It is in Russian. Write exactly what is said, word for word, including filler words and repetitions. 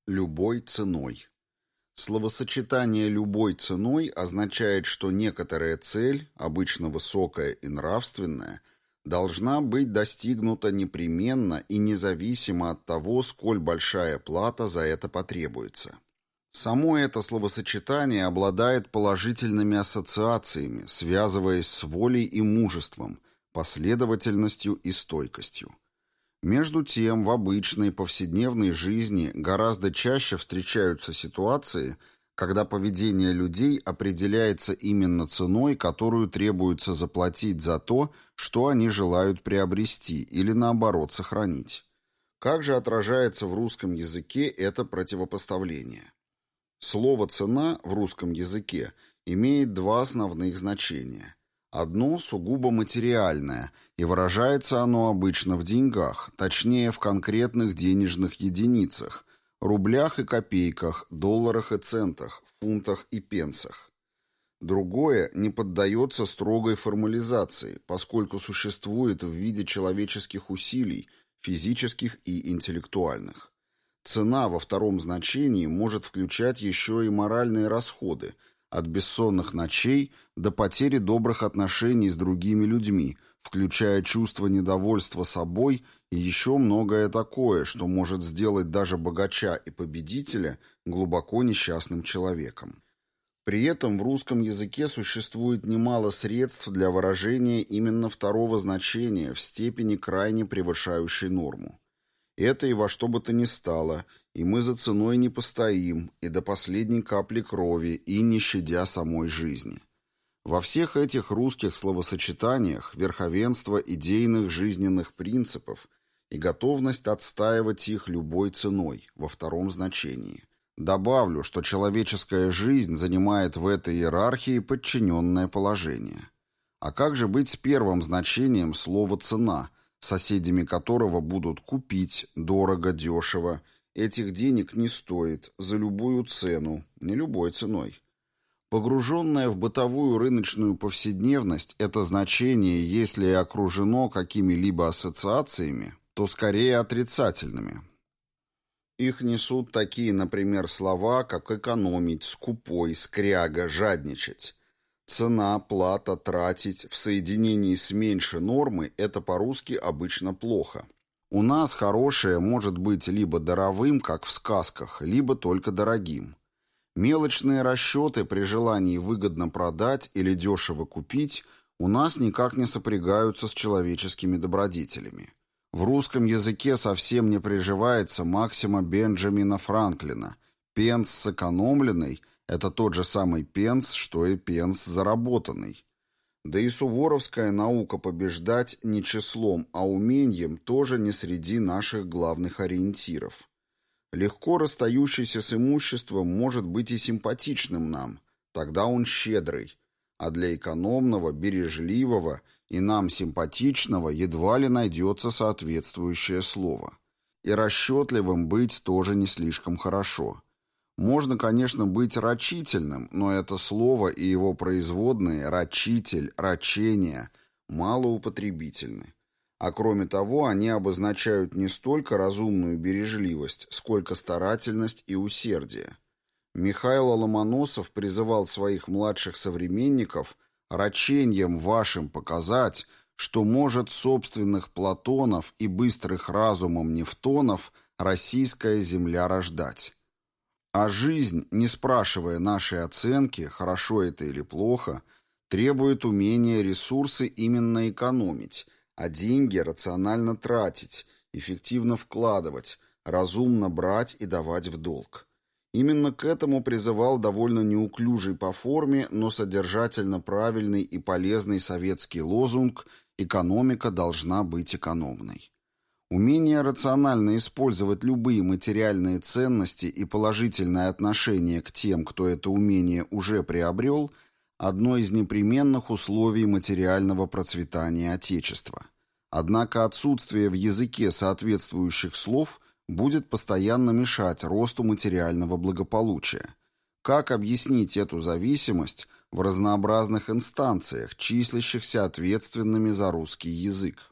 Любой ценой. Словосочетание «любой ценой» означает, что некоторая цель, обычно высокая и нравственная, должна быть достигнута непременно и независимо от того, сколь большая плата за это потребуется. Само это словосочетание обладает положительными ассоциациями, связываясь с волей и мужеством, последовательностью и стойкостью. Между тем, в обычной повседневной жизни гораздо чаще встречаются ситуации, когда поведение людей определяется именно ценой, которую требуется заплатить за то, что они желают приобрести или, наоборот, сохранить. Как же отражается в русском языке это противопоставление? Слово «цена» в русском языке имеет два основных значения. Одно сугубо материальное, и выражается оно обычно в деньгах, точнее в конкретных денежных единицах, рублях и копейках, долларах и центах, фунтах и пенсах. Другое не поддается строгой формализации, поскольку существует в виде человеческих усилий, физических и интеллектуальных. Цена во втором значении может включать еще и моральные расходы, от бессонных ночей до потери добрых отношений с другими людьми, включая чувство недовольства собой и еще многое такое, что может сделать даже богача и победителя глубоко несчастным человеком. При этом в русском языке существует немало средств для выражения именно второго значения в степени крайне превышающей норму. Это и во что бы то ни стало, и мы за ценой не постоим, и до последней капли крови, и не щадя самой жизни. Во всех этих русских словосочетаниях верховенство идейных жизненных принципов и готовность отстаивать их любой ценой, во втором значении. Добавлю, что человеческая жизнь занимает в этой иерархии подчиненное положение. А как же быть с первым значением слова «цена», соседями которого будут купить, дорого, дешево, этих денег не стоит, за любую цену, не любой ценой. Погруженное в бытовую рыночную повседневность, это значение, если и окружено какими-либо ассоциациями, то скорее отрицательными. Их несут такие, например, слова, как экономить, скупой, скряга, жадничать. Цена, плата, тратить в соединении с меньше нормы – это по-русски обычно плохо. У нас хорошее может быть либо даровым, как в сказках, либо только дорогим. Мелочные расчеты при желании выгодно продать или дешево купить у нас никак не сопрягаются с человеческими добродетелями. В русском языке совсем не приживается максима Бенджамина Франклина «пенс сэкономленный» – это тот же самый пенс, что и пенс заработанный. Да и суворовская наука побеждать не числом, а умением тоже не среди наших главных ориентиров. Легко расстающийся с имуществом может быть и симпатичным нам, тогда он щедрый, а для экономного, бережливого и нам симпатичного едва ли найдется соответствующее слово. И расчетливым быть тоже не слишком хорошо. Можно, конечно, быть рачительным, но это слово и его производные «рачитель», «рачение» малоупотребительны. А кроме того, они обозначают не столько разумную бережливость, сколько старательность и усердие. Михаил Ломоносов призывал своих младших современников «раченьем вашим показать, что может собственных Платонов и быстрых разумом Нефтонов российская земля рождать». А жизнь, не спрашивая нашей оценки, хорошо это или плохо, требует умения ресурсы именно экономить, а деньги рационально тратить, эффективно вкладывать, разумно брать и давать в долг. Именно к этому призывал довольно неуклюжий по форме, но содержательно правильный и полезный советский лозунг «Экономика должна быть экономной». Умение рационально использовать любые материальные ценности и положительное отношение к тем, кто это умение уже приобрел – одно из непременных условий материального процветания Отечества. Однако отсутствие в языке соответствующих слов будет постоянно мешать росту материального благополучия. Как объяснить эту зависимость в разнообразных инстанциях, числящихся ответственными за русский язык?